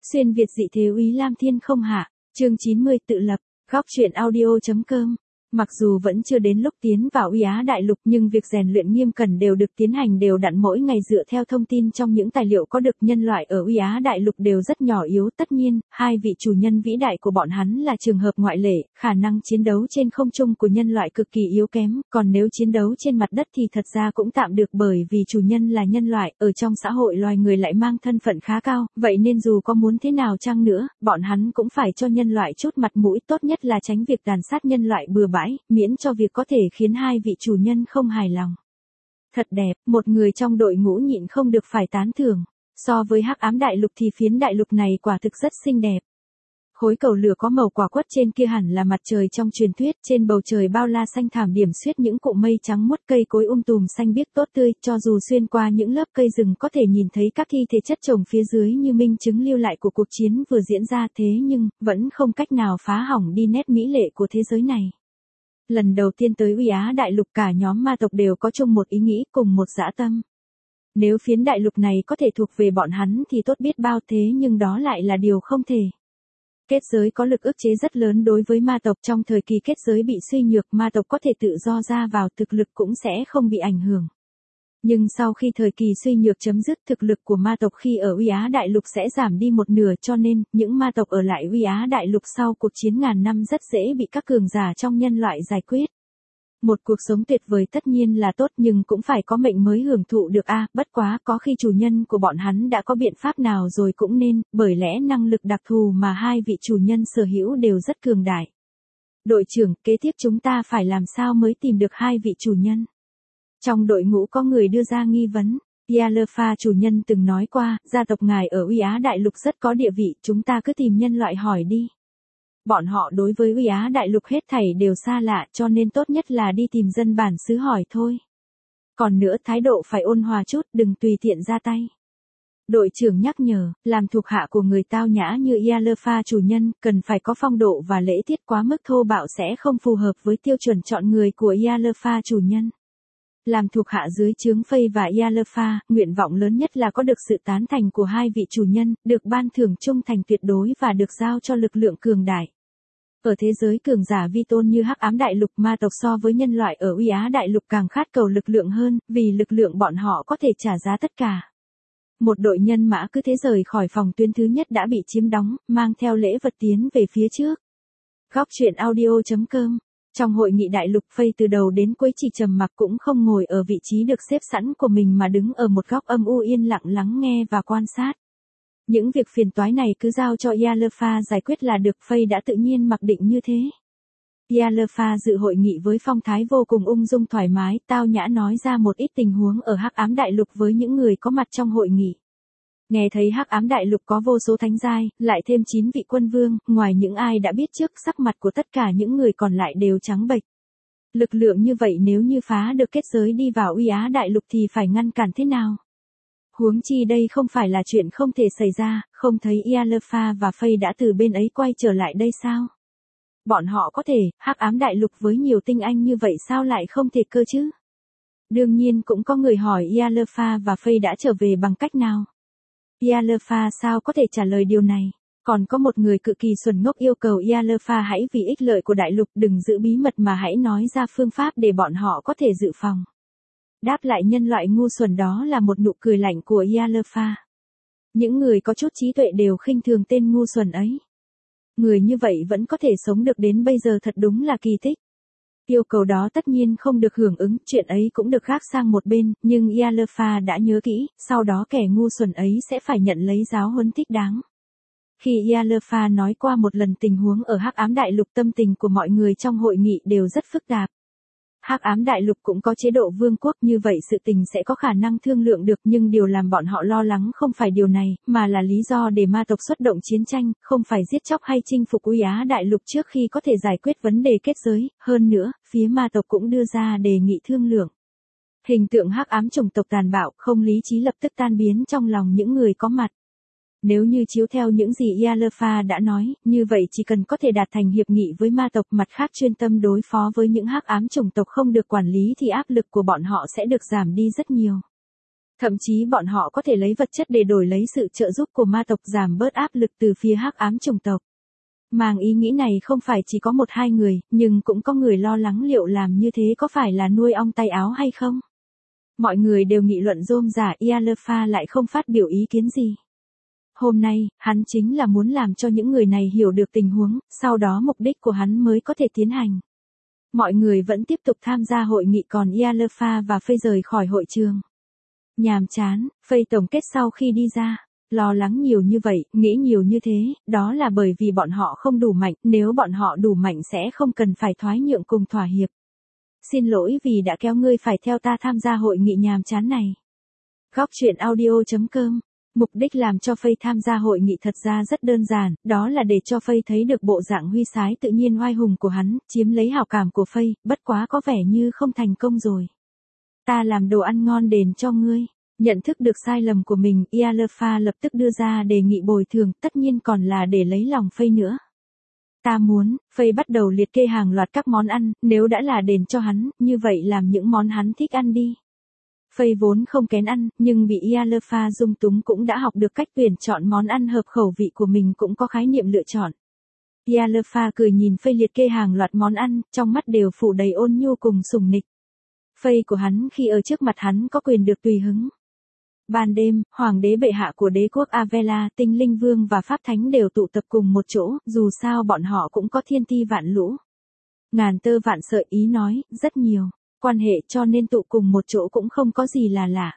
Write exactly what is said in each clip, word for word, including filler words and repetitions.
Xuyên Việt dị thế úy Lam Thiên không hạ, chương chín mươi tự lập, góc truyện audio.com. Mặc dù vẫn chưa đến lúc tiến vào Uy Á Đại Lục nhưng việc rèn luyện nghiêm cẩn đều được tiến hành đều đặn mỗi ngày dựa theo thông tin trong những tài liệu có được. Nhân loại ở Uy Á Đại Lục đều rất nhỏ yếu, tất nhiên, hai vị chủ nhân vĩ đại của bọn hắn là trường hợp ngoại lệ, khả năng chiến đấu trên không trung của nhân loại cực kỳ yếu kém, còn nếu chiến đấu trên mặt đất thì thật ra cũng tạm được bởi vì chủ nhân là nhân loại, ở trong xã hội loài người lại mang thân phận khá cao, vậy nên dù có muốn thế nào chăng nữa, bọn hắn cũng phải cho nhân loại chút mặt mũi, tốt nhất là tránh việc tàn sát nhân loại bừa bãi, miễn cho việc có thể khiến hai vị chủ nhân không hài lòng. Thật đẹp, một người trong đội ngũ nhịn không được phải tán thưởng. So với Hắc Ám Đại Lục thì phiến đại lục này quả thực rất xinh đẹp. Khối cầu lửa có màu quả quất trên kia hẳn là mặt trời trong truyền thuyết, trên bầu trời bao la xanh thảm điểm xuyết những cụm mây trắng muốt, cây cối um tùm xanh biếc tốt tươi, cho dù xuyên qua những lớp cây rừng có thể nhìn thấy các thi thể chất chồng phía dưới như minh chứng lưu lại của cuộc chiến vừa diễn ra, thế nhưng vẫn không cách nào phá hỏng đi nét mỹ lệ của thế giới này. Lần đầu tiên tới Uy Á Đại Lục cả nhóm ma tộc đều có chung một ý nghĩ, cùng một dã tâm. Nếu phiến đại lục này có thể thuộc về bọn hắn thì tốt biết bao, thế nhưng đó lại là điều không thể. Kết giới có lực ức chế rất lớn đối với ma tộc, trong thời kỳ kết giới bị suy nhược ma tộc có thể tự do ra vào, thực lực cũng sẽ không bị ảnh hưởng. Nhưng sau khi thời kỳ suy nhược chấm dứt, thực lực của ma tộc khi ở Uy Á Đại Lục sẽ giảm đi một nửa, cho nên những ma tộc ở lại Uy Á Đại Lục sau cuộc chiến ngàn năm rất dễ bị các cường giả trong nhân loại giải quyết. Một cuộc sống tuyệt vời tất nhiên là tốt nhưng cũng phải có mệnh mới hưởng thụ được a, à, bất quá có khi chủ nhân của bọn hắn đã có biện pháp nào rồi cũng nên, bởi lẽ năng lực đặc thù mà hai vị chủ nhân sở hữu đều rất cường đại. Đội trưởng, kế tiếp chúng ta phải làm sao mới tìm được hai vị chủ nhân? Trong đội ngũ có người đưa ra nghi vấn. Yalfa chủ nhân từng nói qua, gia tộc ngài ở Uy Á Đại Lục rất có địa vị, chúng ta cứ tìm nhân loại hỏi đi. Bọn họ đối với Uy Á Đại Lục hết thảy đều xa lạ, cho nên tốt nhất là đi tìm dân bản xứ hỏi thôi. Còn nữa, thái độ phải ôn hòa chút, đừng tùy tiện ra tay. Đội trưởng nhắc nhở, làm thuộc hạ của người tao nhã như Yalfa chủ nhân, cần phải có phong độ và lễ tiết, quá mức thô bạo sẽ không phù hợp với tiêu chuẩn chọn người của Yalfa chủ nhân. Làm thuộc hạ dưới trướng Phây và Yalfa, nguyện vọng lớn nhất là có được sự tán thành của hai vị chủ nhân, được ban thưởng trung thành tuyệt đối và được giao cho lực lượng cường đại. Ở thế giới cường giả vi tôn như Hắc Ám Đại Lục, ma tộc so với nhân loại ở Uy Á Đại Lục càng khát cầu lực lượng hơn, vì lực lượng bọn họ có thể trả giá tất cả. Một đội nhân mã cứ thế rời khỏi phòng tuyến thứ nhất đã bị chiếm đóng, mang theo lễ vật tiến về phía trước. Góc truyện audio.com. Trong hội nghị đại lục, Phây từ đầu đến cuối chỉ trầm mặc, cũng không ngồi ở vị trí được xếp sẵn của mình mà đứng ở một góc âm u yên lặng lắng nghe và quan sát. Những việc phiền toái này cứ giao cho Yalfa giải quyết là được, Phây đã tự nhiên mặc định như thế. Yalfa dự hội nghị với phong thái vô cùng ung dung thoải mái, tao nhã nói ra một ít tình huống ở Hắc Ám Đại Lục với những người có mặt trong hội nghị. Nghe thấy Hắc Ám Đại Lục có vô số thánh giai, lại thêm chín vị quân vương, ngoài những ai đã biết trước, sắc mặt của tất cả những người còn lại đều trắng bệch. Lực lượng như vậy nếu như phá được kết giới đi vào Uy Á Đại Lục thì phải ngăn cản thế nào? Huống chi đây không phải là chuyện không thể xảy ra, không thấy Yalfa và Phây đã từ bên ấy quay trở lại đây sao? Bọn họ có thể, Hắc Ám Đại Lục với nhiều tinh anh như vậy sao lại không thể cơ chứ? Đương nhiên cũng có người hỏi Yalfa và Phây đã trở về bằng cách nào? Yalfa sao có thể trả lời điều này? Còn có một người cực kỳ xuẩn ngốc yêu cầu Yalfa hãy vì ích lợi của đại lục đừng giữ bí mật mà hãy nói ra phương pháp để bọn họ có thể dự phòng. Đáp lại nhân loại ngu xuẩn đó là một nụ cười lạnh của Yalfa. Những người có chút trí tuệ đều khinh thường tên ngu xuẩn ấy. Người như vậy vẫn có thể sống được đến bây giờ thật đúng là kỳ tích. Yêu cầu đó tất nhiên không được hưởng ứng, chuyện ấy cũng được gác sang một bên, nhưng Yalfa đã nhớ kỹ, sau đó kẻ ngu xuẩn ấy sẽ phải nhận lấy giáo huấn thích đáng. Khi Yalfa nói qua một lần tình huống ở Hắc Ám Đại Lục, tâm tình của mọi người trong hội nghị đều rất phức tạp. Hắc Ám Đại Lục cũng có chế độ vương quốc, như vậy sự tình sẽ có khả năng thương lượng được, nhưng điều làm bọn họ lo lắng không phải điều này, mà là lý do để ma tộc xuất động chiến tranh, không phải giết chóc hay chinh phục Uy Á Đại Lục trước khi có thể giải quyết vấn đề kết giới, hơn nữa, phía ma tộc cũng đưa ra đề nghị thương lượng. Hình tượng hắc ám chủng tộc tàn bạo, không lý trí lập tức tan biến trong lòng những người có mặt. Nếu như chiếu theo những gì Yalfa đã nói, như vậy chỉ cần có thể đạt thành hiệp nghị với ma tộc, mặt khác chuyên tâm đối phó với những hắc ám chủng tộc không được quản lý thì áp lực của bọn họ sẽ được giảm đi rất nhiều. Thậm chí bọn họ có thể lấy vật chất để đổi lấy sự trợ giúp của ma tộc giảm bớt áp lực từ phía hắc ám chủng tộc. Mang ý nghĩ này không phải chỉ có một hai người, nhưng cũng có người lo lắng liệu làm như thế có phải là nuôi ong tay áo hay không. Mọi người đều nghị luận rôm rả, Ialfa lại không phát biểu ý kiến gì. Hôm nay, hắn chính là muốn làm cho những người này hiểu được tình huống, sau đó mục đích của hắn mới có thể tiến hành. Mọi người vẫn tiếp tục tham gia hội nghị còn Ialfa và Faye rời khỏi hội trường. Nhàm chán, Faye tổng kết sau khi đi ra. Lo lắng nhiều như vậy, nghĩ nhiều như thế, đó là bởi vì bọn họ không đủ mạnh, nếu bọn họ đủ mạnh sẽ không cần phải thoái nhượng cùng thỏa hiệp. Xin lỗi vì đã kéo ngươi phải theo ta tham gia hội nghị nhàm chán này. Góc truyện audio chấm com. Mục đích làm cho Faye tham gia hội nghị thật ra rất đơn giản, đó là để cho Faye thấy được bộ dạng huy sái tự nhiên oai hùng của hắn, chiếm lấy hảo cảm của Faye, bất quá có vẻ như không thành công rồi. Ta làm đồ ăn ngon đền cho ngươi. Nhận thức được sai lầm của mình, Ialfa lập tức đưa ra đề nghị bồi thường, tất nhiên còn là để lấy lòng Faye nữa. Ta muốn, Faye bắt đầu liệt kê hàng loạt các món ăn, nếu đã là đền cho hắn, như vậy làm những món hắn thích ăn đi. Faye vốn không kén ăn, nhưng bị Ialfa dung túng cũng đã học được cách tuyển chọn món ăn hợp khẩu vị của mình cũng có khái niệm lựa chọn. Ialfa cười nhìn Faye liệt kê hàng loạt món ăn, trong mắt đều phủ đầy ôn nhu cùng sủng nịch. Faye của hắn khi ở trước mặt hắn có quyền được tùy hứng. Ban đêm, hoàng đế bệ hạ của đế quốc Avella, tinh linh vương và pháp thánh đều tụ tập cùng một chỗ, dù sao bọn họ cũng có thiên ti vạn lũ. Ngàn tơ vạn sợi ý nói, rất nhiều, quan hệ cho nên tụ cùng một chỗ cũng không có gì là lạ.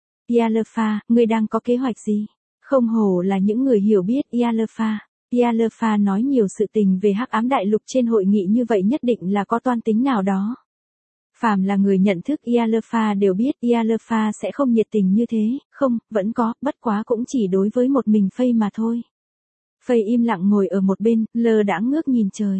Ialfa, ngươi đang có kế hoạch gì? Không hổ là những người hiểu biết Ialfa. Ialfa nói nhiều sự tình về hắc ám đại lục trên hội nghị như vậy nhất định là có toan tính nào đó. Phàm là người nhận thức Ialfa đều biết Ialfa sẽ không nhiệt tình như thế, không, vẫn có, bất quá cũng chỉ đối với một mình Faye mà thôi. Faye im lặng ngồi ở một bên, lơ đãng ngước nhìn trời.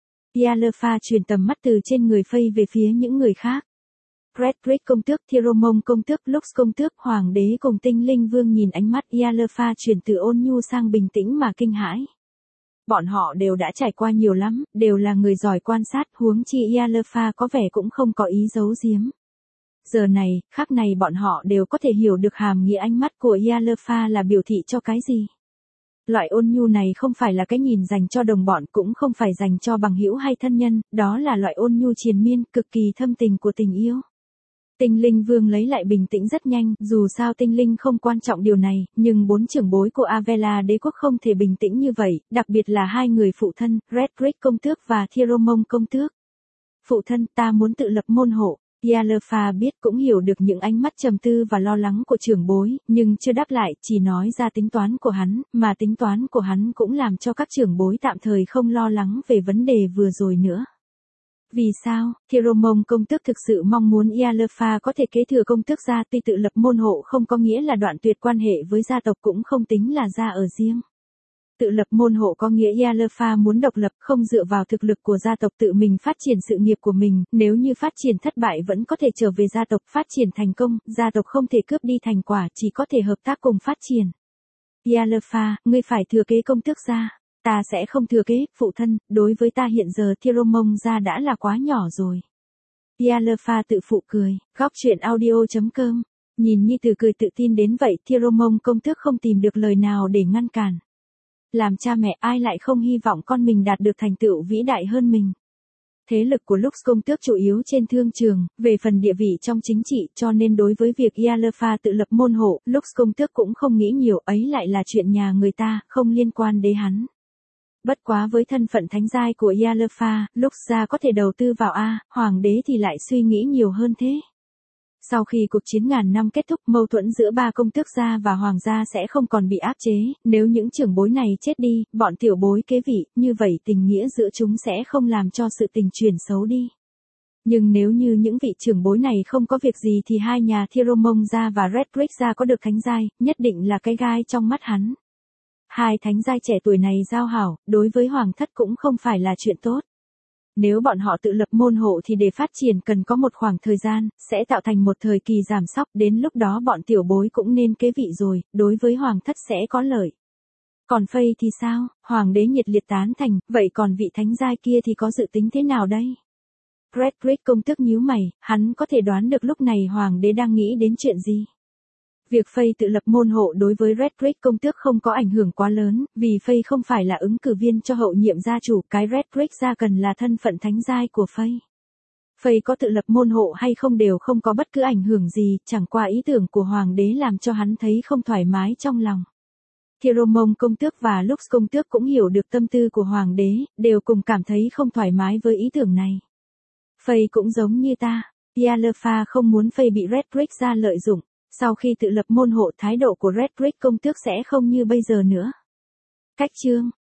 Ialfa chuyển tầm mắt từ trên người Faye về phía những người khác. Redrick công tước, Thiromong công tước, Lux công tước, hoàng đế cùng tinh linh vương nhìn ánh mắt Ialfa chuyển từ ôn nhu sang bình tĩnh mà kinh hãi. Bọn họ đều đã trải qua nhiều lắm, đều là người giỏi quan sát, huống chi Ialfa có vẻ cũng không có ý giấu giếm. Giờ này, khắc này bọn họ đều có thể hiểu được hàm nghĩa ánh mắt của Ialfa là biểu thị cho cái gì. Loại ôn nhu này không phải là cái nhìn dành cho đồng bọn, cũng không phải dành cho bằng hữu hay thân nhân, đó là loại ôn nhu triền miên, cực kỳ thâm tình của tình yêu. Tinh linh vương lấy lại bình tĩnh rất nhanh, dù sao tinh linh không quan trọng điều này, nhưng bốn trưởng bối của Avella đế quốc không thể bình tĩnh như vậy, đặc biệt là hai người phụ thân, Redrick công tước và Thiromong công tước. Phụ thân, ta muốn tự lập môn hộ. Ialfa biết cũng hiểu được những ánh mắt trầm tư và lo lắng của trưởng bối, nhưng chưa đáp lại, chỉ nói ra tính toán của hắn, mà tính toán của hắn cũng làm cho các trưởng bối tạm thời không lo lắng về vấn đề vừa rồi nữa. Vì sao, Thiromong công tước thực sự mong muốn Ialfa có thể kế thừa công tước gia, tuy tự lập môn hộ không có nghĩa là đoạn tuyệt quan hệ với gia tộc, cũng không tính là gia ở riêng. Tự lập môn hộ có nghĩa Ialfa muốn độc lập, không dựa vào thực lực của gia tộc tự mình phát triển sự nghiệp của mình, nếu như phát triển thất bại vẫn có thể trở về gia tộc, phát triển thành công, gia tộc không thể cướp đi thành quả, chỉ có thể hợp tác cùng phát triển. Ialfa, ngươi phải thừa kế công tước gia. Ta sẽ không thừa kế, phụ thân, đối với ta hiện giờ Thiromong gia đã là quá nhỏ rồi. Ialfa tự phụ cười, góc truyện audio chấm com. Nhìn nhi tử cười tự tin đến vậy, Thiromong công tước không tìm được lời nào để ngăn cản. Làm cha mẹ ai lại không hy vọng con mình đạt được thành tựu vĩ đại hơn mình. Thế lực của Lux công tước chủ yếu trên thương trường, về phần địa vị trong chính trị, cho nên đối với việc Ialfa tự lập môn hộ, Lux công tước cũng không nghĩ nhiều, ấy lại là chuyện nhà người ta, không liên quan đến hắn. Bất quá với thân phận thánh giai của Ialfa, Lux gia có thể đầu tư vào A, hoàng đế thì lại suy nghĩ nhiều hơn thế. Sau khi cuộc chiến ngàn năm kết thúc, mâu thuẫn giữa ba công tước gia và hoàng gia sẽ không còn bị áp chế, nếu những trưởng bối này chết đi, bọn tiểu bối kế vị, như vậy tình nghĩa giữa chúng sẽ không làm cho sự tình chuyển xấu đi. Nhưng nếu như những vị trưởng bối này không có việc gì thì hai nhà Thiromong gia và Redrick gia có được thánh giai, nhất định là cái gai trong mắt hắn. Hai thánh giai trẻ tuổi này giao hảo, đối với hoàng thất cũng không phải là chuyện tốt. Nếu bọn họ tự lập môn hộ thì để phát triển cần có một khoảng thời gian, sẽ tạo thành một thời kỳ giảm sóc, đến lúc đó bọn tiểu bối cũng nên kế vị rồi, đối với hoàng thất sẽ có lợi. Còn Faye thì sao, hoàng đế nhiệt liệt tán thành, vậy còn vị thánh giai kia thì có dự tính thế nào đây? Redrick công tước nhíu mày, hắn có thể đoán được lúc này hoàng đế đang nghĩ đến chuyện gì. Việc Faye tự lập môn hộ đối với Redrick công tước không có ảnh hưởng quá lớn, vì Faye không phải là ứng cử viên cho hậu nhiệm gia chủ, cái Redrick gia cần là thân phận thánh giai của Faye. Faye có tự lập môn hộ hay không đều không có bất cứ ảnh hưởng gì, chẳng qua ý tưởng của hoàng đế làm cho hắn thấy không thoải mái trong lòng. Thieromong công tước và Lux công tước cũng hiểu được tâm tư của hoàng đế, đều cùng cảm thấy không thoải mái với ý tưởng này. Faye cũng giống như ta, Tialefa không muốn Faye bị Redrick gia lợi dụng, sau khi tự lập môn hộ thái độ của Redrick công tước sẽ không như bây giờ nữa. Cách chương